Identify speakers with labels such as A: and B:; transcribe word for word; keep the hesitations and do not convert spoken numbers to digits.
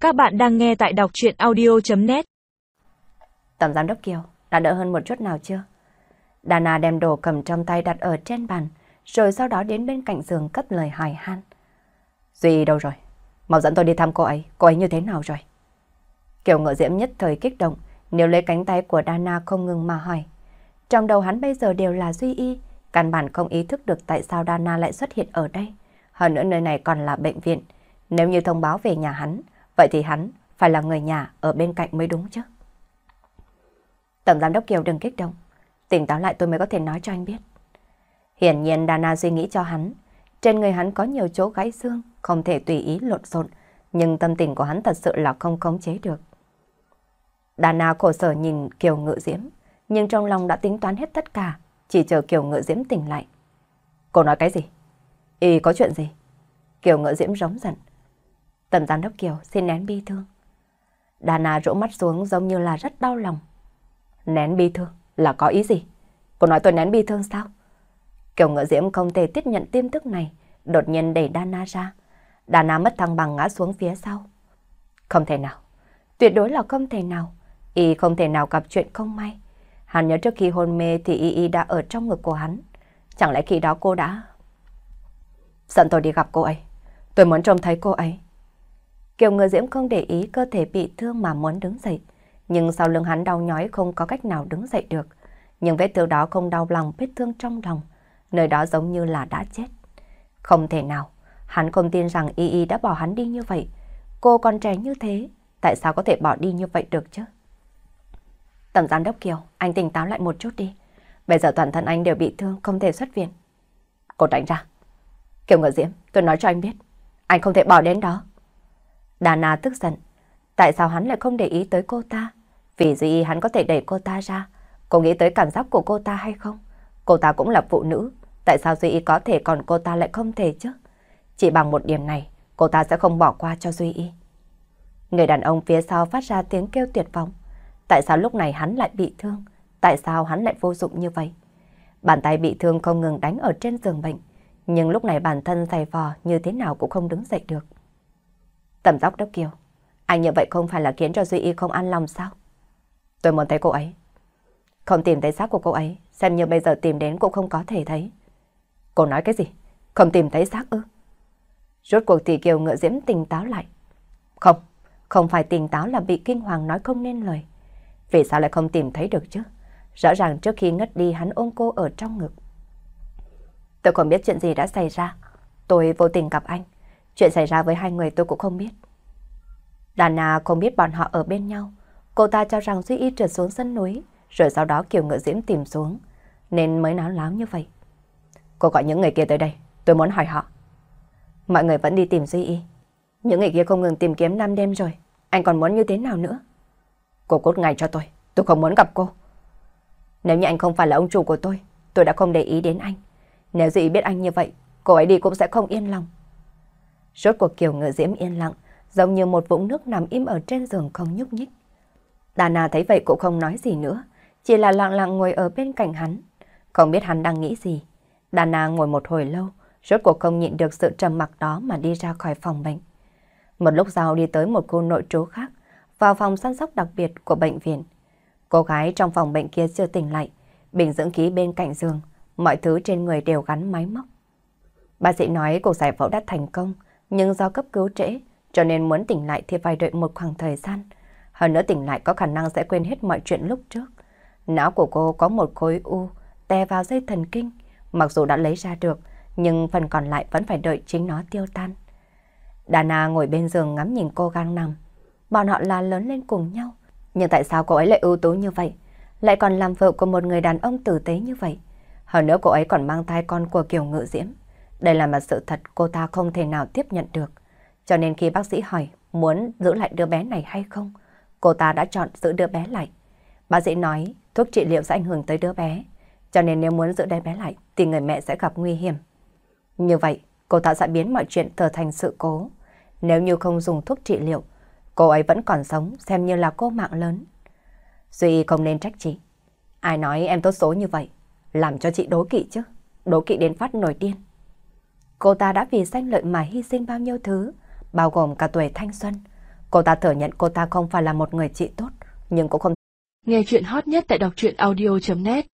A: Các bạn đang nghe tại đọc truyện audio chấm net.
B: Tổng giám đốc Kiều, đã đỡ hơn một chút nào chưa? Dana đem đồ cầm trong tay đặt ở trên bàn, rồi sau đó đến bên cạnh giường cất lời hỏi han. Duy đâu rồi? Mau dẫn tôi đi thăm cô ấy, cô ấy như thế nào rồi? Kiều Ngự Diễm nhất thời kích động, níu lấy cánh tay của Dana không ngừng mà hỏi. Trong đầu hắn bây giờ đều là Duy Y, căn bản không ý thức được tại sao Dana lại xuất hiện ở đây. Hơn nữa nơi này còn là bệnh viện, nếu như thông báo về nhà hắn, vậy thì hắn phải là người nhà ở bên cạnh mới đúng chứ. Tổng giám đốc Kiều đừng kích động, tỉnh táo lại tôi mới có thể nói cho anh biết. Hiển nhiên Dana suy nghĩ cho hắn, trên người hắn có nhiều chỗ gãy xương, không thể tùy ý lộn xộn, nhưng tâm tình của hắn thật sự là không khống chế được. Dana khổ sở nhìn Kiều Ngự Diễm, nhưng trong lòng đã tính toán hết tất cả, chỉ chờ Kiều Ngự Diễm tỉnh lại. Cô nói cái gì? Y có chuyện gì? Kiều Ngự Diễm rống giận. Tổng giám đốc Kiều xin nén bi thương. Dana rũ mắt xuống giống như là rất đau lòng. Nén bi thương là có ý gì? Cô nói tôi nén bi thương sao? Kiều Ngự Diễm không thể tiếp nhận tin tức này, đột nhiên đẩy Dana ra. Dana mất thăng bằng ngã xuống phía sau. Không thể nào, tuyệt đối là không thể nào. Y không thể nào gặp chuyện không may. Hắn nhớ trước khi hôn mê thì Y Y đã ở trong ngực của hắn. Chẳng lẽ khi đó cô đã... Dẫn tôi đi gặp cô ấy. Tôi muốn trông thấy cô ấy. Kiều Ngự Diễm không để ý cơ thể bị thương mà muốn đứng dậy. Nhưng sau lưng hắn đau nhói không có cách nào đứng dậy được. Nhưng vết thương đó không đau lòng vết thương trong lòng. Nơi đó giống như là đã chết. Không thể nào. Hắn không tin rằng Y Y đã bỏ hắn đi như vậy. Cô còn trẻ như thế, tại sao có thể bỏ đi như vậy được chứ? Tổng giám đốc Kiều, anh tỉnh táo lại một chút đi. Bây giờ toàn thân anh đều bị thương, không thể xuất viện. Cô tránh ra. Kiều Ngự Diễm, tôi nói cho anh biết, anh không thể bỏ đến đó. Dana tức giận. Tại sao hắn lại không để ý tới cô ta? Vì gì hắn có thể đẩy cô ta ra? Cô nghĩ tới cảm giác của cô ta hay không? Cô ta cũng là phụ nữ. Tại sao Duy Y có thể còn cô ta lại không thể chứ? Chỉ bằng một điểm này, cô ta sẽ không bỏ qua cho Duy Y. Người đàn ông phía sau phát ra tiếng kêu tuyệt vọng. Tại sao lúc này hắn lại bị thương? Tại sao hắn lại vô dụng như vậy? Bàn tay bị thương không ngừng đánh ở trên giường bệnh. Nhưng lúc này bản thân dày vò như thế nào cũng không đứng dậy được. Tổng giám đốc Kiều, anh như vậy không phải là khiến cho Duy Y không an lòng sao? Tôi muốn thấy cô ấy. Không tìm thấy xác của cô ấy, xem như bây giờ tìm đến cũng không có thể thấy. Cô nói cái gì? Không tìm thấy xác ư? Rốt cuộc thì Kiều Ngự Diễm tỉnh táo lại. Không, không phải tỉnh táo là bị kinh hoàng nói không nên lời. Vì sao lại không tìm thấy được chứ? Rõ ràng trước khi ngất đi hắn ôm cô ở trong ngực. Tôi không biết chuyện gì đã xảy ra. Tôi vô tình gặp anh. Chuyện xảy ra với hai người tôi cũng không biết. Dana không biết bọn họ ở bên nhau. Cô ta cho rằng Duy Y trượt xuống sân núi, rồi sau đó Kiều Ngự Diễm tìm xuống, nên mới náo láo như vậy. Cô gọi những người kia tới đây, tôi muốn hỏi họ. Mọi người vẫn đi tìm Duy Y. Những người kia không ngừng tìm kiếm năm đêm rồi. Anh còn muốn như thế nào nữa? Cô cút ngay cho tôi, tôi không muốn gặp cô. Nếu như anh không phải là ông chủ của tôi, tôi đã không để ý đến anh. Nếu Duy Y biết anh như vậy, cô ấy đi cũng sẽ không yên lòng. Rốt cuộc Kiều Ngự Diễm yên lặng, giống như một vũng nước nằm im ở trên giường không nhúc nhích. Dana thấy vậy cũng không nói gì nữa, chỉ là lặng lặng ngồi ở bên cạnh hắn. Không biết hắn đang nghĩ gì. Dana ngồi một hồi lâu, rốt cuộc không nhịn được sự trầm mặc đó mà đi ra khỏi phòng bệnh. Một lúc sau đi tới một khu nội trú khác, vào phòng săn sóc đặc biệt của bệnh viện. Cô gái trong phòng bệnh kia chưa tỉnh lại, bình dưỡng khí bên cạnh giường, mọi thứ trên người đều gắn máy móc. Bác sĩ nói cuộc giải phẫu đã thành công, nhưng do cấp cứu trễ, cho nên muốn tỉnh lại thì phải đợi một khoảng thời gian. Hơn nữa tỉnh lại có khả năng sẽ quên hết mọi chuyện lúc trước. Não của cô có một khối u tè vào dây thần kinh, mặc dù đã lấy ra được, nhưng phần còn lại vẫn phải đợi chính nó tiêu tan. Dana ngồi bên giường ngắm nhìn cô gang nằm. Bọn họ là lớn lên cùng nhau, nhưng tại sao cô ấy lại ưu tú như vậy, lại còn làm vợ của một người đàn ông tử tế như vậy? Hơn nữa cô ấy còn mang thai con của Kiều Ngự Diễm. Đây là một sự thật cô ta không thể nào tiếp nhận được. Cho nên khi bác sĩ hỏi muốn giữ lại đứa bé này hay không, cô ta đã chọn giữ đứa bé lại. Bác sĩ nói thuốc trị liệu sẽ ảnh hưởng tới đứa bé, cho nên nếu muốn giữ đứa bé lại thì người mẹ sẽ gặp nguy hiểm. Như vậy, cô ta sẽ biến mọi chuyện trở thành sự cố. Nếu như không dùng thuốc trị liệu, cô ấy vẫn còn sống, xem như là cô mạng lớn. Duy không nên trách chị. Ai nói em tốt số như vậy, làm cho chị đố kỵ chứ, đố kỵ đến phát nổi điên. Cô ta đã vì danh lợi mà hy sinh bao nhiêu thứ, bao gồm cả tuổi thanh xuân. Cô ta thừa nhận cô ta không phải là một người chị tốt, nhưng cũng không.
A: Nghe chuyện hot nhất tại đọc truyện audio chấm net